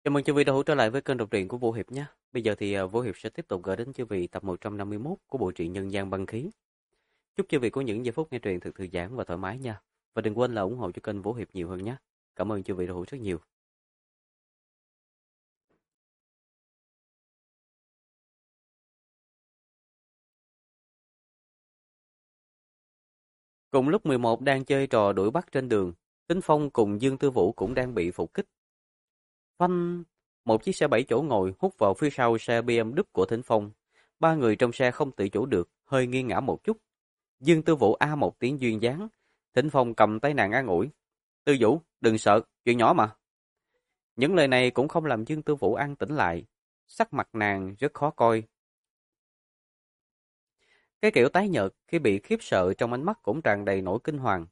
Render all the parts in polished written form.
Chào mừng chư vị đã hữu trở lại với kênh đọc truyện của Vũ Hiệp nhé. Bây giờ thì Vũ Hiệp sẽ tiếp tục gửi đến chư vị tập 151 của bộ truyện Nhân gian băng khí. Chúc chư vị có những giây phút nghe truyện thật thư giãn và thoải mái nha. Và đừng quên là ủng hộ cho kênh Vũ Hiệp nhiều hơn nhé. Cảm ơn chư vị đã hữu rất nhiều. Cùng lúc 11 đang chơi trò đuổi bắt trên đường, Tính Phong cùng Dương Tư Vũ cũng đang bị phục kích. Phanh! Một chiếc xe 7 chỗ ngồi hút vào phía sau xe BMW của Tính Phong. Ba người trong xe không tự chủ được, hơi nghiêng ngã một chút. Dương Tư Vũ a một tiếng duyên dáng. Thỉnh Phong cầm tay nàng an ủi. Tư Vũ, đừng sợ, chuyện nhỏ mà. Những lời này cũng không làm Dương Tư Vũ an tĩnh lại. Sắc mặt nàng rất khó coi. Cái kiểu tái nhợt khi bị khiếp sợ trong ánh mắt cũng tràn đầy nỗi kinh hoàng.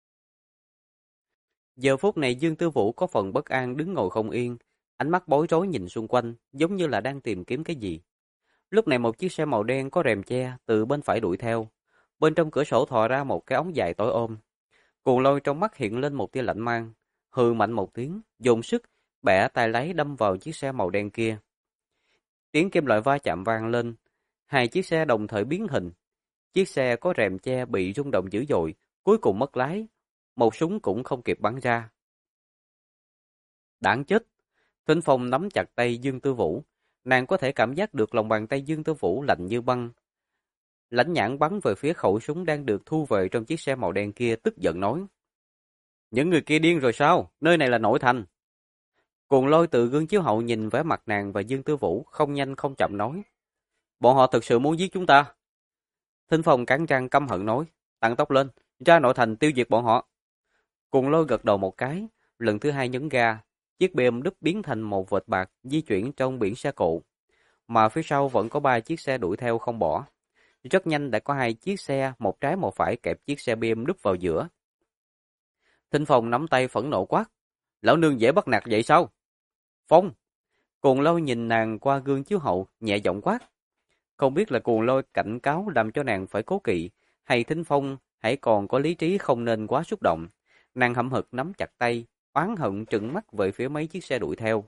Giờ phút này Dương Tư Vũ có phần bất an đứng ngồi không yên. Ánh mắt bối rối nhìn xung quanh, giống như là đang tìm kiếm cái gì. Lúc này một chiếc xe màu đen có rèm che từ bên phải đuổi theo. Bên trong cửa sổ thò ra một cái ống dài tối ôm. Cuồng Lôi trong mắt hiện lên một tia lạnh mang, hừ mạnh một tiếng, dùng sức bẻ tay lái đâm vào chiếc xe màu đen kia. Tiếng kim loại va chạm vang lên, hai chiếc xe đồng thời biến hình. Chiếc xe có rèm che bị rung động dữ dội, cuối cùng mất lái, một súng cũng không kịp bắn ra. Đáng chết! Thính Phong nắm chặt tay Dương Tư Vũ, nàng có thể cảm giác được lòng bàn tay Dương Tư Vũ lạnh như băng. Lãnh Nhãn bắn về phía khẩu súng đang được thu về trong chiếc xe màu đen kia, tức giận nói. Những người kia điên rồi sao? Nơi này là nội thành. Cuồng Lôi từ gương chiếu hậu nhìn vẻ mặt nàng và Dương Tư Vũ, không nhanh không chậm nói. Bọn họ thực sự muốn giết chúng ta. Thính Phong cắn răng căm hận nói. Tăng tốc lên, ra nội thành tiêu diệt bọn họ. Cuồng Lôi gật đầu một cái, lần thứ hai nhấn ga. Chiếc BMW biến thành một vệt bạc di chuyển trong biển xe cộ. Mà phía sau vẫn có 3 chiếc xe đuổi theo không bỏ. Rất nhanh đã có 2 chiếc xe, một trái một phải kẹp chiếc xe BMW vào giữa. Thính Phong nắm tay phẫn nộ quát. Lão nương dễ bắt nạt vậy sao? Phong! Cuồng Lôi nhìn nàng qua gương chiếu hậu, nhẹ giọng quát. Không biết là Cuồng Lôi cảnh cáo làm cho nàng phải cố kỵ, hay Thính Phong hãy còn có lý trí không nên quá xúc động. Nàng hậm hực nắm chặt tay, oán hận trừng mắt về phía mấy chiếc xe đuổi theo.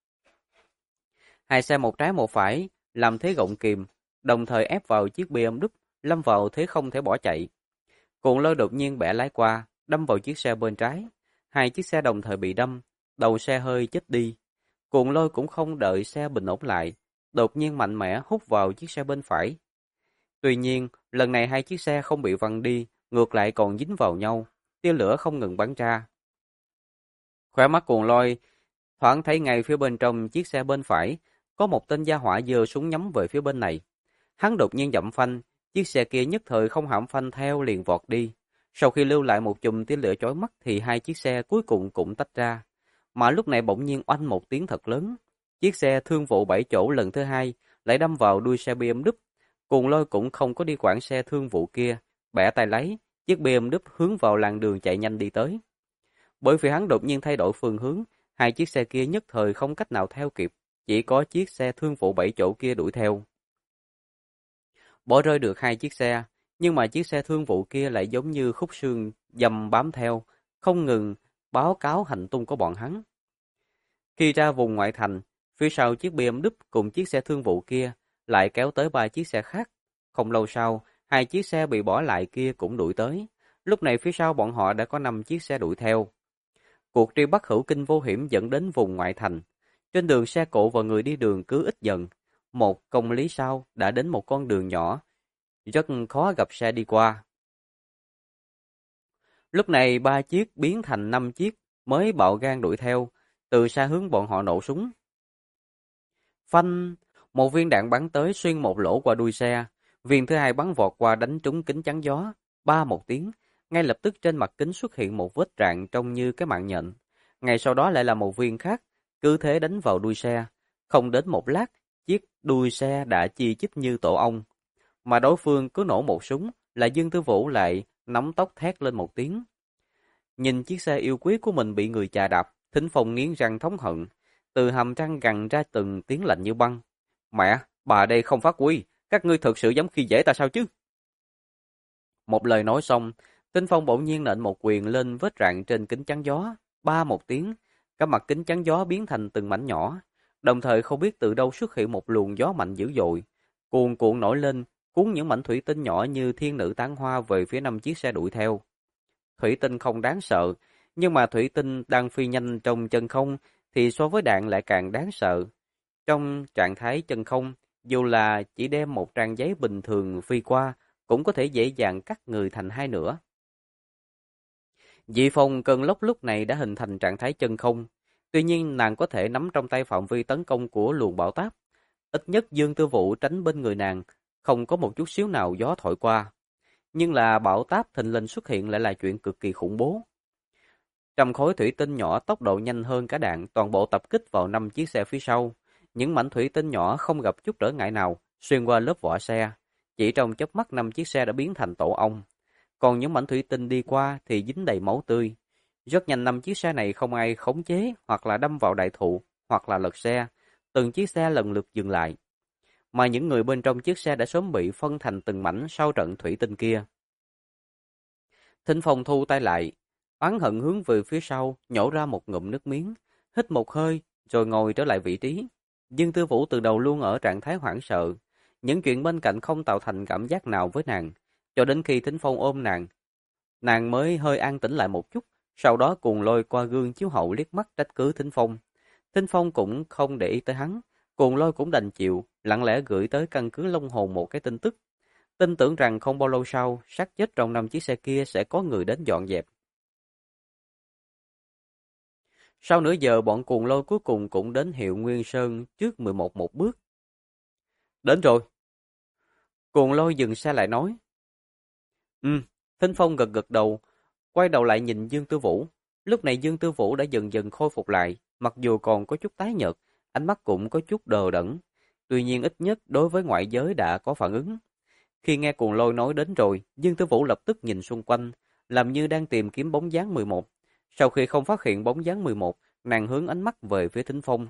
Hai xe một trái một phải, làm thế gọng kìm, đồng thời ép vào chiếc BMW, lâm vào thế không thể bỏ chạy. Cuồng Lôi đột nhiên bẻ lái qua, đâm vào chiếc xe bên trái. Hai chiếc xe đồng thời bị đâm, đầu xe hơi chết đi. Cuồng Lôi cũng không đợi xe bình ổn lại, đột nhiên mạnh mẽ hút vào chiếc xe bên phải. Tuy nhiên, lần này hai chiếc xe không bị văng đi, ngược lại còn dính vào nhau, tia lửa không ngừng bắn ra. Khóe mắt Cuồng Lôi thoáng thấy ngay phía bên trong chiếc xe bên phải, có một tên gia hỏa giơ súng nhắm về phía bên này. Hắn đột nhiên dậm phanh, chiếc xe kia nhất thời không hãm phanh theo liền vọt đi. Sau khi lưu lại một chùm tia lửa chói mắt thì hai chiếc xe cuối cùng cũng tách ra. Mà lúc này bỗng nhiên oanh một tiếng thật lớn. Chiếc xe thương vụ 7 chỗ lần thứ hai lại đâm vào đuôi xe BMW. Cuồng Lôi cũng không có đi quản xe thương vụ kia, bẻ tay lái, chiếc BMW hướng vào làn đường chạy nhanh đi tới. Bởi vì hắn đột nhiên thay đổi phương hướng, hai chiếc xe kia nhất thời không cách nào theo kịp, chỉ có chiếc xe thương vụ 7 chỗ kia đuổi theo. Bỏ rơi được hai chiếc xe, nhưng mà chiếc xe thương vụ kia lại giống như khúc xương dầm bám theo, không ngừng báo cáo hành tung của bọn hắn. Khi ra vùng ngoại thành, phía sau chiếc BMW cùng chiếc xe thương vụ kia lại kéo tới 3 chiếc xe khác. Không lâu sau, hai chiếc xe bị bỏ lại kia cũng đuổi tới. Lúc này phía sau bọn họ đã có 5 chiếc xe đuổi theo. Cuộc truy bắt hữu kinh vô hiểm dẫn đến vùng ngoại thành. Trên đường xe cộ và người đi đường cứ ít dần. Một công lý sau đã đến một con đường nhỏ, rất khó gặp xe đi qua. Lúc này 3 chiếc biến thành 5 chiếc mới bạo gan đuổi theo, từ xa hướng bọn họ nổ súng. Phanh! Một viên đạn bắn tới xuyên một lỗ qua đuôi xe, viên thứ hai bắn vọt qua đánh trúng kính chắn gió, ba một tiếng, ngay lập tức trên mặt kính xuất hiện một vết rạn trông như cái mạng nhện. Ngay sau đó lại là một viên khác, cứ thế đánh vào đuôi xe. Không đến một lát, chiếc đuôi xe đã chi chít như tổ ong. Mà đối phương cứ nổ một súng, là Dương Tư Vũ lại nắm tóc thét lên một tiếng. Nhìn chiếc xe yêu quý của mình bị người chà đạp, Thính Phong nghiến răng thống hận, từ hàm răng gằn ra từng tiếng lạnh như băng. Mẹ, bà đây không phát quy, các ngươi thực sự dám khi dễ ta sao chứ? Một lời nói xong, Thính Phong bỗng nhiên nện một quyền lên vết rạn trên kính chắn gió, ba một tiếng, Các mặt kính chắn gió biến thành từng mảnh nhỏ, đồng thời không biết từ đâu xuất hiện một luồng gió mạnh dữ dội, cuồn cuộn nổi lên, cuốn những mảnh thủy tinh nhỏ như thiên nữ tán hoa về phía 5 chiếc xe đuổi theo. Thủy tinh không đáng sợ, nhưng mà thủy tinh đang phi nhanh trong chân không thì so với đạn lại càng đáng sợ. Trong trạng thái chân không, dù là chỉ đem một trang giấy bình thường phi qua, cũng có thể dễ dàng cắt người thành hai nửa. Dị Phong cơn lốc lúc này đã hình thành trạng thái chân không, tuy nhiên nàng có thể nắm trong tay phạm vi tấn công của luồng bão táp. Ít nhất Dương Tư Vũ tránh bên người nàng, không có một chút xíu nào gió thổi qua. Nhưng là bão táp thình lình xuất hiện lại là chuyện cực kỳ khủng bố. Trăm khối thủy tinh nhỏ tốc độ nhanh hơn cả đạn, toàn bộ tập kích vào 5 chiếc xe phía sau. Những mảnh thủy tinh nhỏ không gặp chút trở ngại nào, xuyên qua lớp vỏ xe. Chỉ trong chớp mắt 5 chiếc xe đã biến thành tổ ong. Còn những mảnh thủy tinh đi qua thì dính đầy máu tươi. Rất nhanh 5 chiếc xe này không ai khống chế, hoặc là đâm vào đại thụ, hoặc là lật xe. Từng chiếc xe lần lượt dừng lại. Mà những người bên trong chiếc xe đã sớm bị phân thành từng mảnh sau trận thủy tinh kia. Thính Phong thu tay lại, oán hận hướng về phía sau, nhổ ra một ngụm nước miếng, hít một hơi, rồi ngồi trở lại vị trí. Dương Tư Vũ từ đầu luôn ở trạng thái hoảng sợ. Những chuyện bên cạnh không tạo thành cảm giác nào với nàng, cho đến khi Thính Phong ôm nàng mới hơi an tĩnh lại một chút, sau đó Cuồng Lôi qua gương chiếu hậu liếc mắt trách cứ Thính Phong. Thính Phong cũng không để ý tới hắn, Cuồng Lôi cũng đành chịu, lặng lẽ gửi tới căn cứ Long Hồn một cái tin tức. Tin tưởng rằng không bao lâu sau, xác chết trong 5 chiếc xe kia sẽ có người đến dọn dẹp. Sau nửa giờ bọn Cuồng Lôi cuối cùng cũng đến hiệu Nguyên Sơn trước 11 một bước. Đến rồi. Cuồng Lôi dừng xe lại nói. Thính Phong gật gật đầu, quay đầu lại nhìn Dương Tư Vũ. Lúc này Dương Tư Vũ đã dần dần khôi phục lại, mặc dù còn có chút tái nhợt, ánh mắt cũng có chút đờ đẫn. Tuy nhiên ít nhất đối với ngoại giới đã có phản ứng. Khi nghe Cuồng Lôi nói đến rồi, Dương Tư Vũ lập tức nhìn xung quanh, làm như đang tìm kiếm bóng dáng 11. Sau khi không phát hiện bóng dáng 11, nàng hướng ánh mắt về phía Thính Phong.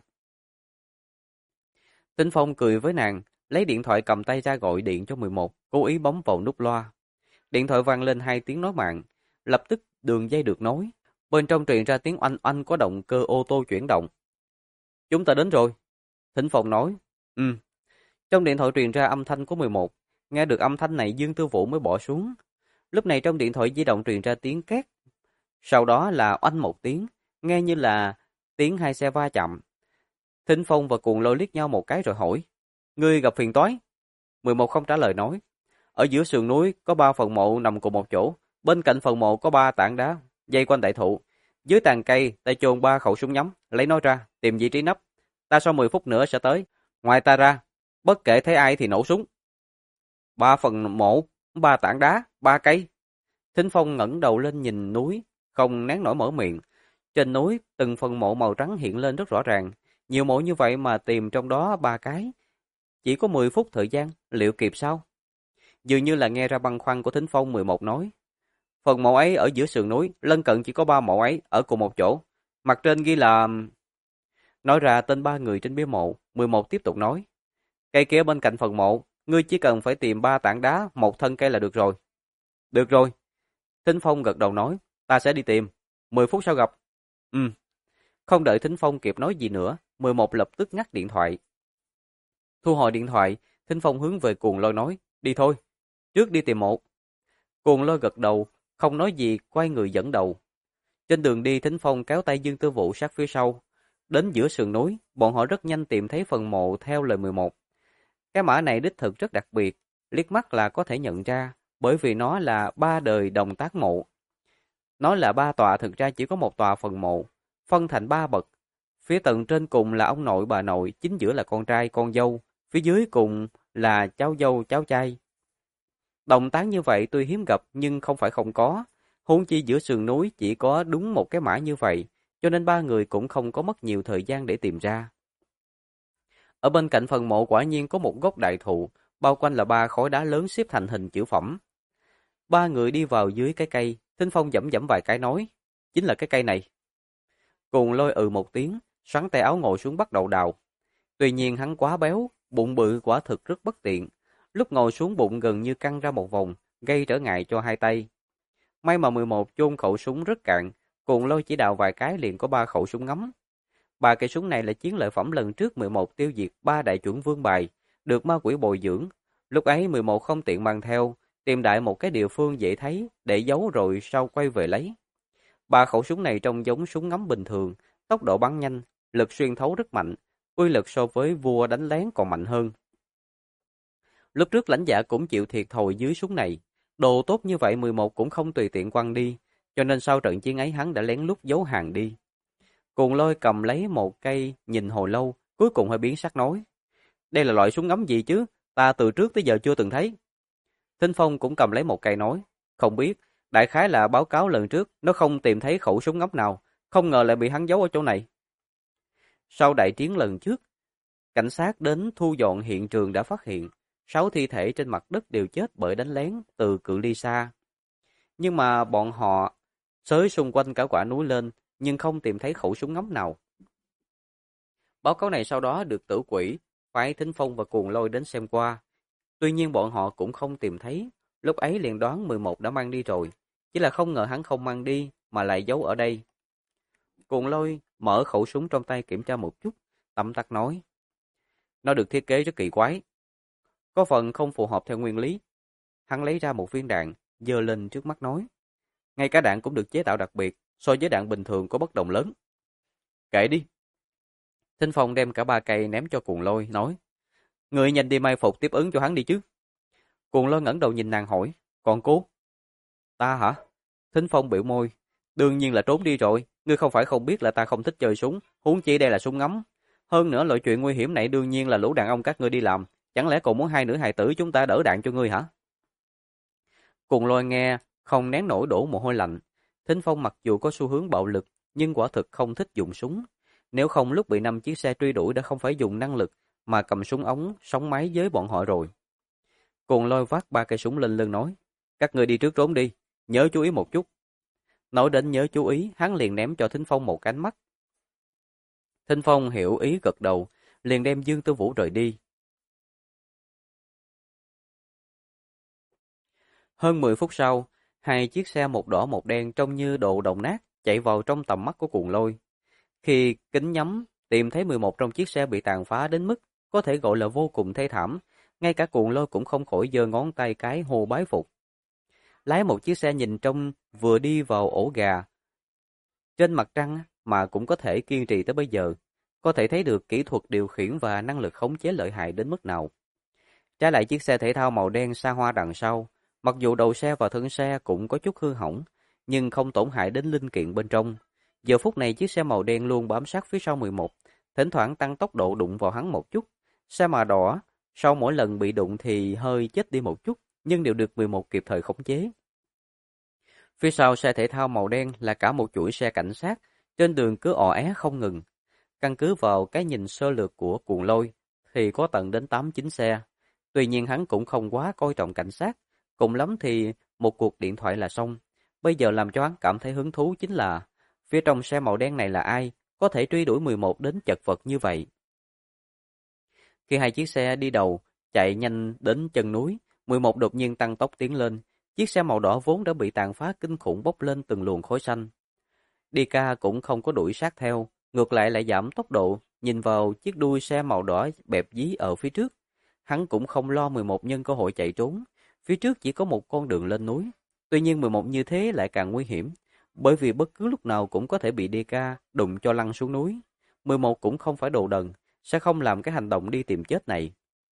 Thính Phong cười với nàng, lấy điện thoại cầm tay ra gọi điện cho 11, cố ý bấm vào nút loa. Điện thoại vang lên 2 tiếng nói mạng, lập tức đường dây được nối. Bên trong truyền ra tiếng oanh oanh có động cơ ô tô chuyển động. Chúng ta đến rồi. Thính Phong nói. Trong điện thoại truyền ra âm thanh của 11. Nghe được âm thanh này Dương Tư Vũ mới bỏ xuống. Lúc này trong điện thoại di động truyền ra tiếng két. Sau đó là oanh một tiếng, nghe như là tiếng 2 xe va chạm. Thính Phong và Cuồng Lôi liếc nhau một cái rồi hỏi. Ngươi gặp phiền toái? 11 không trả lời nói. Ở giữa sườn núi có 3 phần mộ nằm cùng một chỗ. Bên cạnh phần mộ có 3 tảng đá dây quanh đại thụ. Dưới tàn cây ta chôn 3 khẩu súng nhắm. Lấy nó ra, tìm vị trí nấp. Ta sau 10 phút nữa sẽ tới. Ngoài ta ra, bất kể thấy ai thì nổ súng. 3 phần mộ, 3 tảng đá, 3 cây. Thính Phong ngẩng đầu lên nhìn núi, không nén nổi mở miệng. Trên núi, từng phần mộ màu trắng hiện lên rất rõ ràng. Nhiều mộ như vậy mà tìm trong đó 3 cái. Chỉ có 10 phút thời gian, liệu kịp sao? Dường như là nghe ra băn khoăn của Thính Phong 11 nói. Phần mộ ấy ở giữa sườn núi, lân cận chỉ có 3 mộ ấy ở cùng một chỗ. Mặt trên ghi là... Nói ra tên 3 người trên bia mộ, 11 tiếp tục nói. Cây kia bên cạnh phần mộ, ngươi chỉ cần phải tìm 3 tảng đá, 1 thân cây là được rồi. Được rồi. Thính Phong gật đầu nói, ta sẽ đi tìm. 10 phút sau gặp. Không đợi Thính Phong kịp nói gì nữa, 11 lập tức ngắt điện thoại. Thu hồi điện thoại, Thính Phong hướng về Cuồng Lôi nói, đi thôi, trước đi tìm mộ. Cuồng Lôi gật đầu, không nói gì, quay người dẫn đầu. Trên đường đi Thính Phong kéo tay Dương Tư Vũ sát phía sau. Đến giữa sườn núi, bọn họ rất nhanh tìm thấy phần mộ theo lời 11. Cái mã này đích thực rất đặc biệt, liếc mắt là có thể nhận ra, bởi vì nó là 3 đời đồng tác mộ. Nó là 3 tòa, thực ra chỉ có 1 tòa phần mộ, phân thành 3 bậc. Phía tầng trên cùng là ông nội bà nội, chính giữa là con trai con dâu, phía dưới cùng là cháu dâu cháu trai. Đồng tán như vậy tuy hiếm gặp nhưng không phải không có, huống chi giữa sườn núi chỉ có đúng một cái mã như vậy, cho nên 3 người cũng không có mất nhiều thời gian để tìm ra. Ở bên cạnh phần mộ quả nhiên có một gốc đại thụ, bao quanh là 3 khối đá lớn xếp thành hình chữ phẩm. 3 người đi vào dưới cái cây, Thính Phong dẫm dẫm vài cái nói, chính là cái cây này. Cuồng Lôi một tiếng, xoắn tay áo ngồi xuống bắt đầu đào. Tuy nhiên hắn quá béo, bụng bự quả thực rất bất tiện. Lúc ngồi xuống bụng gần như căng ra một vòng, gây trở ngại cho hai tay. May mà 11 chôn khẩu súng rất cạn, Cuồng Lôi chỉ đào vài cái liền có 3 khẩu súng ngắm. 3 cây súng này là chiến lợi phẩm lần trước 11 tiêu diệt 3 đại chuẩn vương bài, được ma quỷ bồi dưỡng. Lúc ấy 11 không tiện mang theo, tìm đại một cái địa phương dễ thấy để giấu rồi sau quay về lấy. 3 khẩu súng này trông giống súng ngắm bình thường, tốc độ bắn nhanh, lực xuyên thấu rất mạnh, uy lực so với vua đánh lén còn mạnh hơn. Lúc trước lãnh dạ cũng chịu thiệt thòi dưới súng này, đồ tốt như vậy 11 cũng không tùy tiện quăng đi, cho nên sau trận chiến ấy hắn đã lén lút giấu hàng đi. Cuồng Lôi cầm lấy một cây nhìn hồi lâu, cuối cùng hơi biến sắc nói: "Đây là loại súng ngắm gì chứ? Ta từ trước tới giờ chưa từng thấy." Thinh Phong cũng cầm lấy một cây nói: "Không biết, đại khái là báo cáo lần trước nó không tìm thấy khẩu súng ngắm nào, không ngờ lại bị hắn giấu ở chỗ này." Sau đại chiến lần trước, cảnh sát đến thu dọn hiện trường đã phát hiện 6 thi thể trên mặt đất đều chết bởi đánh lén từ cự ly xa. Nhưng mà bọn họ xới xung quanh cả quả núi lên, nhưng không tìm thấy khẩu súng ngắm nào. Báo cáo này sau đó được Tử Quỷ phái Thính Phong và Cuồng Lôi đến xem qua. Tuy nhiên bọn họ cũng không tìm thấy, lúc ấy liền đoán 11 đã mang đi rồi, chỉ là không ngờ hắn không mang đi mà lại giấu ở đây. Cuồng Lôi mở khẩu súng trong tay kiểm tra một chút, tấm tắc nói: "Nó được thiết kế rất kỳ quái, có phần không phù hợp theo nguyên lý." Hắn lấy ra một viên đạn, giơ lên trước mắt nói: "Ngay cả đạn cũng được chế tạo đặc biệt, so với đạn bình thường có bất đồng lớn." "Kệ đi." Thinh Phong đem cả 3 cây ném cho Cuồng Lôi, nói: "Người nhanh đi mai phục tiếp ứng cho hắn đi chứ." Cuồng Lôi ngẩng đầu nhìn nàng hỏi: "Còn cô?" "Ta hả?" Thinh Phong bĩu môi: "Đương nhiên là trốn đi rồi, ngươi không phải không biết là ta không thích chơi súng, huống chi đây là súng ngắm. Hơn nữa loại chuyện nguy hiểm này đương nhiên là lũ đàn ông các ngươi đi làm, chẳng lẽ còn muốn hai nữ hài tử chúng ta đỡ đạn cho ngươi hả?" Cuồng Lôi nghe, không nén nổi đổ mồ hôi lạnh. Thinh Phong mặc dù có xu hướng bạo lực, nhưng quả thực không thích dùng súng. Nếu không lúc bị 5 chiếc xe truy đuổi đã không phải dùng năng lực, mà cầm súng ống, sóng máy với bọn họ rồi. Cuồng Lôi vác 3 cây súng lên lưng nói: "Các ngươi đi trước trốn đi, nhớ chú ý một chút." Nói đến nhớ chú ý, hắn liền ném cho Thính Phong một cái ánh mắt. Thính Phong hiểu ý gật đầu, liền đem Dương Tư Vũ rời đi. Hơn 10 phút sau, 2 chiếc xe một đỏ một đen trông như đồ đồng nát chạy vào trong tầm mắt của Cuồng Lôi. Khi kính nhắm tìm thấy 11 trong chiếc xe bị tàn phá đến mức có thể gọi là vô cùng thê thảm, ngay cả Cuồng Lôi cũng không khỏi giơ ngón tay cái hô bái phục. Lái một chiếc xe nhìn trông vừa đi vào ổ gà trên mặt trăng mà cũng có thể kiên trì tới bây giờ, có thể thấy được kỹ thuật điều khiển và năng lực khống chế lợi hại đến mức nào. Trái lại chiếc xe thể thao màu đen xa hoa đằng sau, mặc dù đầu xe và thân xe cũng có chút hư hỏng, nhưng không tổn hại đến linh kiện bên trong. Giờ phút này chiếc xe màu đen luôn bám sát phía sau 11, thỉnh thoảng tăng tốc độ đụng vào hắn một chút. Xe màu đỏ, sau mỗi lần bị đụng thì hơi chết đi một chút, nhưng đều được 11 kịp thời khống chế. Phía sau xe thể thao màu đen là cả một chuỗi xe cảnh sát, trên đường cứ ò é không ngừng. Căn cứ vào cái nhìn sơ lược của Cuồng Lôi, thì có tận đến 8-9 xe. Tuy nhiên hắn cũng không quá coi trọng cảnh sát, cùng lắm thì một cuộc điện thoại là xong. Bây giờ làm cho hắn cảm thấy hứng thú chính là phía trong xe màu đen này là ai, có thể truy đuổi 11 đến chật vật như vậy. Khi 2 chiếc xe đi đầu, chạy nhanh đến chân núi, 11 đột nhiên tăng tốc tiến lên. Chiếc xe màu đỏ vốn đã bị tàn phá kinh khủng bốc lên từng luồng khói xanh. Dika cũng không có đuổi sát theo, ngược lại giảm tốc độ, nhìn vào chiếc đuôi xe màu đỏ bẹp dí ở phía trước. Hắn cũng không lo 11 nhân cơ hội chạy trốn, phía trước chỉ có một con đường lên núi. Tuy nhiên 11 như thế lại càng nguy hiểm, bởi vì bất cứ lúc nào cũng có thể bị Dika đụng cho lăn xuống núi. 11 cũng không phải đồ đần, sẽ không làm cái hành động đi tìm chết này.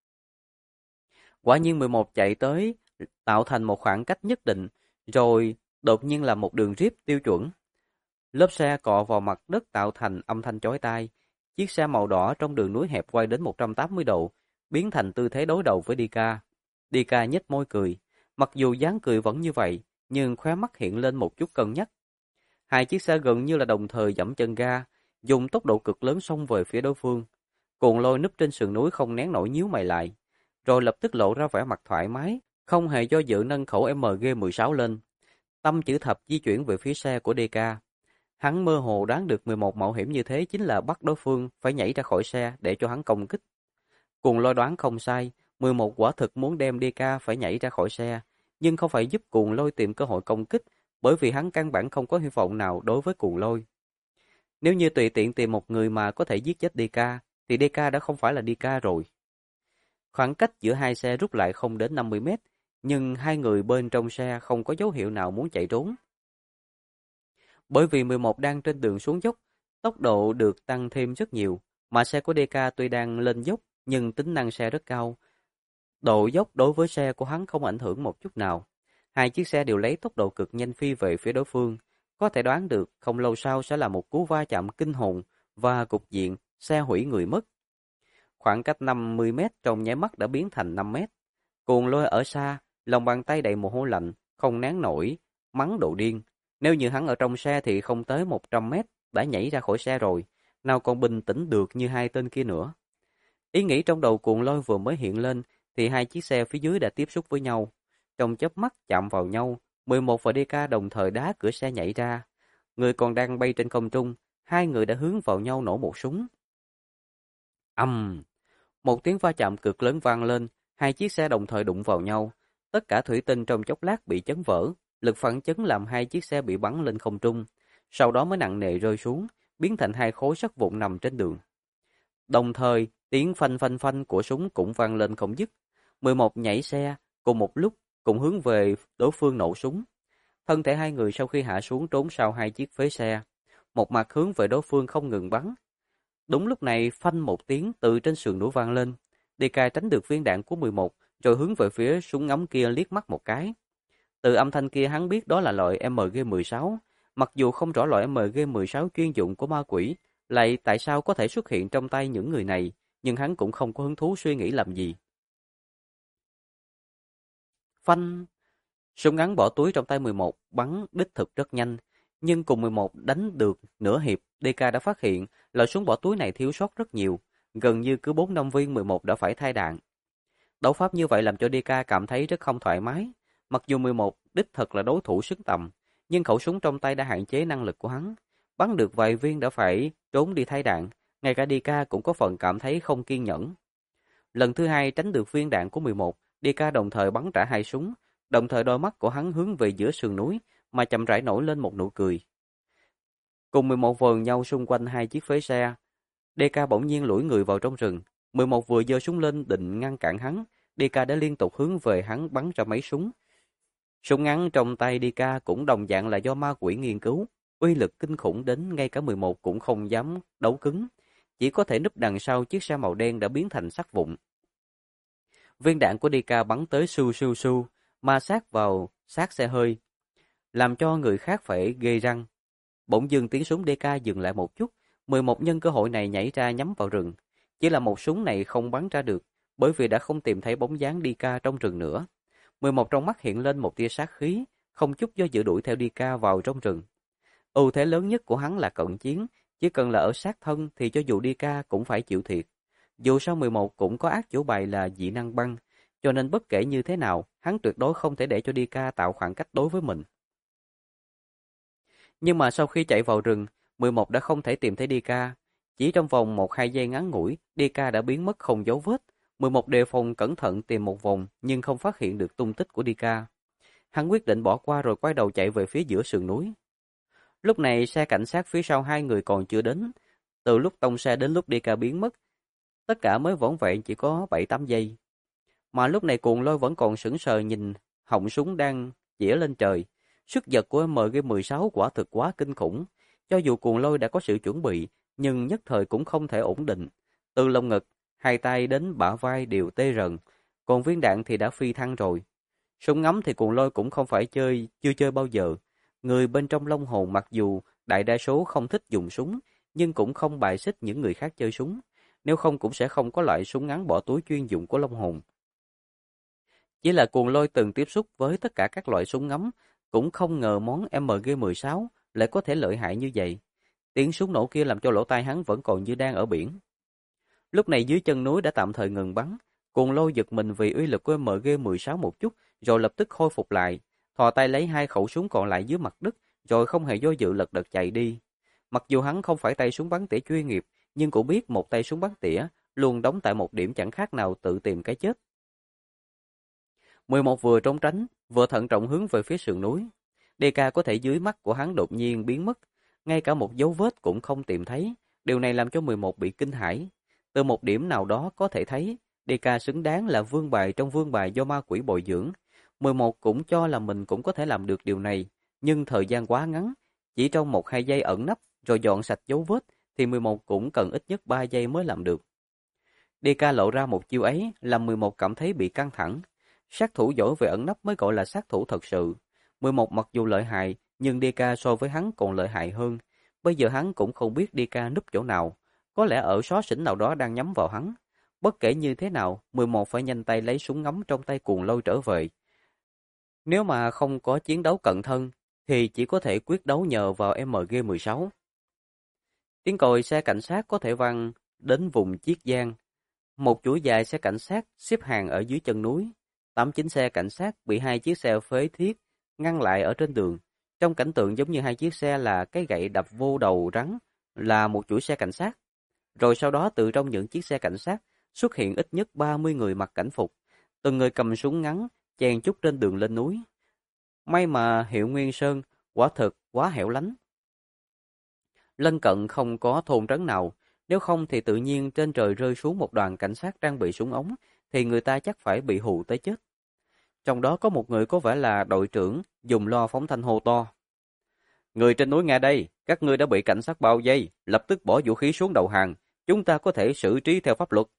Quả nhiên 11 chạy tới, tạo thành một khoảng cách nhất định, rồi đột nhiên là một đường rip tiêu chuẩn. Lớp xe cọ vào mặt đất tạo thành âm thanh chói tai. Chiếc xe màu đỏ trong đường núi hẹp quay đến 180 độ, biến thành tư thế đối đầu với Dika. Dika nhếch môi cười, mặc dù dáng cười vẫn như vậy, nhưng khóe mắt hiện lên một chút cân nhắc. 2 chiếc xe gần như là đồng thời giẫm chân ga, dùng tốc độ cực lớn xông về phía đối phương. Cuồng Lôi núp trên sườn núi không nén nổi nhíu mày lại, rồi lập tức lộ ra vẻ mặt thoải mái, không hề do dự nâng khẩu MG16 lên. Tâm chữ thập di chuyển về phía xe của Dika. Hắn mơ hồ đoán được 11 mạo hiểm như thế chính là bắt đối phương phải nhảy ra khỏi xe để cho hắn công kích. Cuồng Lôi đoán không sai, 11 quả thực muốn đem Dika phải nhảy ra khỏi xe, nhưng không phải giúp Cuồng Lôi tìm cơ hội công kích, bởi vì hắn căn bản không có hy vọng nào đối với Cuồng Lôi. Nếu như tùy tiện tìm một người mà có thể giết chết DK, thì DK đã không phải là DK rồi. Khoảng cách giữa hai xe rút lại không đến 50 mét, nhưng hai người bên trong xe không có dấu hiệu nào muốn chạy trốn. Bởi vì 11 đang trên đường xuống dốc, tốc độ được tăng thêm rất nhiều, mà xe của DK tuy đang lên dốc, nhưng tính năng xe rất cao. Độ dốc đối với xe của hắn không ảnh hưởng một chút nào. Hai chiếc xe đều lấy tốc độ cực nhanh phi về phía đối phương. Có thể đoán được không lâu sau sẽ là một cú va chạm kinh hồn và cục diện xe hủy người mất. Khoảng cách 50 mét trong nháy mắt đã biến thành 5 mét. Cuồng Lôi ở xa, lòng bàn tay đầy mồ hôi lạnh, không nén nổi, mắng độ điên. Nếu như hắn ở trong xe thì không tới 100 mét, đã nhảy ra khỏi xe rồi, nào còn bình tĩnh được như hai tên kia nữa. Ý nghĩ trong đầu Cuồng Lôi vừa mới hiện lên, thì hai chiếc xe phía dưới đã tiếp xúc với nhau. Trong chớp mắt chạm vào nhau, 11 và DK đồng thời đá cửa xe nhảy ra. Người còn đang bay trên không trung, hai người đã hướng vào nhau nổ một súng. Một tiếng va chạm cực lớn vang lên, hai chiếc xe đồng thời đụng vào nhau. Tất cả thủy tinh trong chốc lát bị chấn vỡ, lực phản chấn làm hai chiếc xe bị bắn lên không trung, sau đó mới nặng nề rơi xuống, biến thành hai khối sắt vụn nằm trên đường. Đồng thời, tiếng phanh phanh phanh của súng cũng vang lên không dứt. 11 nhảy xe, cùng một lúc, cùng hướng về đối phương nổ súng. Thân thể hai người sau khi hạ xuống trốn sau hai chiếc phế xe, một mặt hướng về đối phương không ngừng bắn. Đúng lúc này, phanh một tiếng từ trên sườn núi vang lên. DK tránh được viên đạn của 11, rồi hướng về phía súng ngắm kia liếc mắt một cái. Từ âm thanh kia hắn biết đó là loại MG16, mặc dù không rõ loại MG16 chuyên dụng của ma quỷ, lại tại sao có thể xuất hiện trong tay những người này, nhưng hắn cũng không có hứng thú suy nghĩ làm gì. Phanh! Súng ngắn bỏ túi trong tay 11, bắn đích thực rất nhanh, nhưng cùng 11 đánh được nửa hiệp, DK đã phát hiện loại súng bỏ túi này thiếu sót rất nhiều, gần như cứ 4-5 viên 11 đã phải thay đạn. Đấu pháp như vậy làm cho DK cảm thấy rất không thoải mái, mặc dù 11 đích thực là đối thủ xứng tầm, nhưng khẩu súng trong tay đã hạn chế năng lực của hắn, bắn được vài viên đã phải trốn đi thay đạn, ngay cả DK cũng có phần cảm thấy không kiên nhẫn. Lần thứ hai tránh được viên đạn của 11, DK đồng thời bắn trả hai súng, đồng thời đôi mắt của hắn hướng về giữa sườn núi, mà chậm rãi nổi lên một nụ cười. Cùng 11 vờn nhau xung quanh hai chiếc phế xe, DK bỗng nhiên lủi người vào trong rừng. 11 vừa giơ súng lên định ngăn cản hắn, DK đã liên tục hướng về hắn bắn ra mấy súng. Súng ngắn trong tay DK cũng đồng dạng là do ma quỷ nghiên cứu, uy lực kinh khủng đến ngay cả 11 cũng không dám đấu cứng, chỉ có thể núp đằng sau chiếc xe màu đen đã biến thành sắt vụn. Viên đạn của DK bắn tới su su su, ma sát vào xác xe hơi, làm cho người khác phải ghê răng. Bỗng dưng tiếng súng DK dừng lại một chút, 11 nhân cơ hội này nhảy ra nhắm vào rừng. Chỉ là một súng này không bắn ra được, bởi vì đã không tìm thấy bóng dáng DK trong rừng nữa. 11 trong mắt hiện lên một tia sát khí, không chút do dự đuổi theo DK vào trong rừng. Ưu thế lớn nhất của hắn là cận chiến, chỉ cần là ở sát thân thì cho dù DK cũng phải chịu thiệt. Dù sao 11 cũng có ác chủ bài là dị năng băng, cho nên bất kể như thế nào, hắn tuyệt đối không thể để cho DK tạo khoảng cách đối với mình. Nhưng mà sau khi chạy vào rừng, 11 đã không thể tìm thấy DK. Chỉ trong vòng 1-2 giây ngắn ngủi, DK đã biến mất không dấu vết. 11 đề phòng cẩn thận tìm một vòng nhưng không phát hiện được tung tích của DK. Hắn quyết định bỏ qua rồi quay đầu chạy về phía giữa sườn núi. Lúc này xe cảnh sát phía sau hai người còn chưa đến. Từ lúc tông xe đến lúc DK biến mất, tất cả mới vỏn vẹn chỉ có 7-8 giây. Mà lúc này Cuồng Lôi vẫn còn sững sờ nhìn họng súng đang chĩa lên trời. Sức giật của MG16 quả thực quá kinh khủng. Cho dù Cuồng Lôi đã có sự chuẩn bị, nhưng nhất thời cũng không thể ổn định. Từ lồng ngực, hai tay đến bả vai đều tê rần, còn viên đạn thì đã phi thăng rồi. Súng ngắm thì Cuồng Lôi cũng không phải chưa chơi bao giờ. Người bên trong Long Hồn mặc dù đại đa số không thích dùng súng, nhưng cũng không bài xích những người khác chơi súng. Nếu không cũng sẽ không có loại súng ngắn bỏ túi chuyên dụng của Long Hồn. Chỉ là Cuồng Lôi từng tiếp xúc với tất cả các loại súng ngắm, cũng không ngờ món MG16 lại có thể lợi hại như vậy. Tiếng súng nổ kia làm cho lỗ tai hắn vẫn còn như đang ở biển. Lúc này dưới chân núi đã tạm thời ngừng bắn, Cuồng Lôi giật mình vì uy lực của MG16 một chút, rồi lập tức khôi phục lại, thò tay lấy hai khẩu súng còn lại dưới mặt đất, rồi không hề do dự lật đật chạy đi. Mặc dù hắn không phải tay súng bắn tỉa chuyên nghiệp, nhưng cũng biết một tay súng bắn tỉa luôn đóng tại một điểm chẳng khác nào tự tìm cái chết. 11 vừa trốn tránh, vừa thận trọng hướng về phía sườn núi. DK có thể dưới mắt của hắn đột nhiên biến mất, ngay cả một dấu vết cũng không tìm thấy. Điều này làm cho 11 bị kinh hãi. Từ một điểm nào đó có thể thấy, DK xứng đáng là vương bài trong vương bài do ma quỷ bồi dưỡng. 11 cũng cho là mình cũng có thể làm được điều này, nhưng thời gian quá ngắn, chỉ trong 1-2 giây ẩn nấp rồi dọn sạch dấu vết thì 11 cũng cần ít nhất 3 giây mới làm được. DK lộ ra một chiêu ấy làm 11 cảm thấy bị căng thẳng. Sát thủ giỏi về ẩn nấp mới gọi là sát thủ thật sự. 11 mặc dù lợi hại, nhưng DK so với hắn còn lợi hại hơn. Bây giờ hắn cũng không biết DK núp chỗ nào, có lẽ ở xó xỉnh nào đó đang nhắm vào hắn. Bất kể như thế nào, 11 phải nhanh tay lấy súng ngắm trong tay cuồng lôi trở về. Nếu mà không có chiến đấu cận thân, thì chỉ có thể quyết đấu nhờ vào MG16. Tiếng còi xe cảnh sát có thể vang đến vùng Chiết Giang. Một chuỗi dài xe cảnh sát xếp hàng ở dưới chân núi. 8-9 xe cảnh sát bị 2 chiếc xe phế thiết ngăn lại ở trên đường. Trong cảnh tượng giống như 2 chiếc xe là cái gậy đập vô đầu rắn là một chuỗi xe cảnh sát. Rồi sau đó từ trong những chiếc xe cảnh sát xuất hiện ít nhất 30 người mặc cảnh phục. Từng người cầm súng ngắn, chèn chúc trên đường lên núi. May mà hiệu Nguyên Sơn quả thực quá hẻo lánh. Lân cận không có thôn trấn nào, nếu không thì tự nhiên trên trời rơi xuống một đoàn cảnh sát trang bị súng ống, thì người ta chắc phải bị hù tới chết. Trong đó có một người có vẻ là đội trưởng, dùng loa phóng thanh hô to. Người trên núi nghe đây, các ngươi đã bị cảnh sát bao vây, lập tức bỏ vũ khí xuống đầu hàng, chúng ta có thể xử trí theo pháp luật.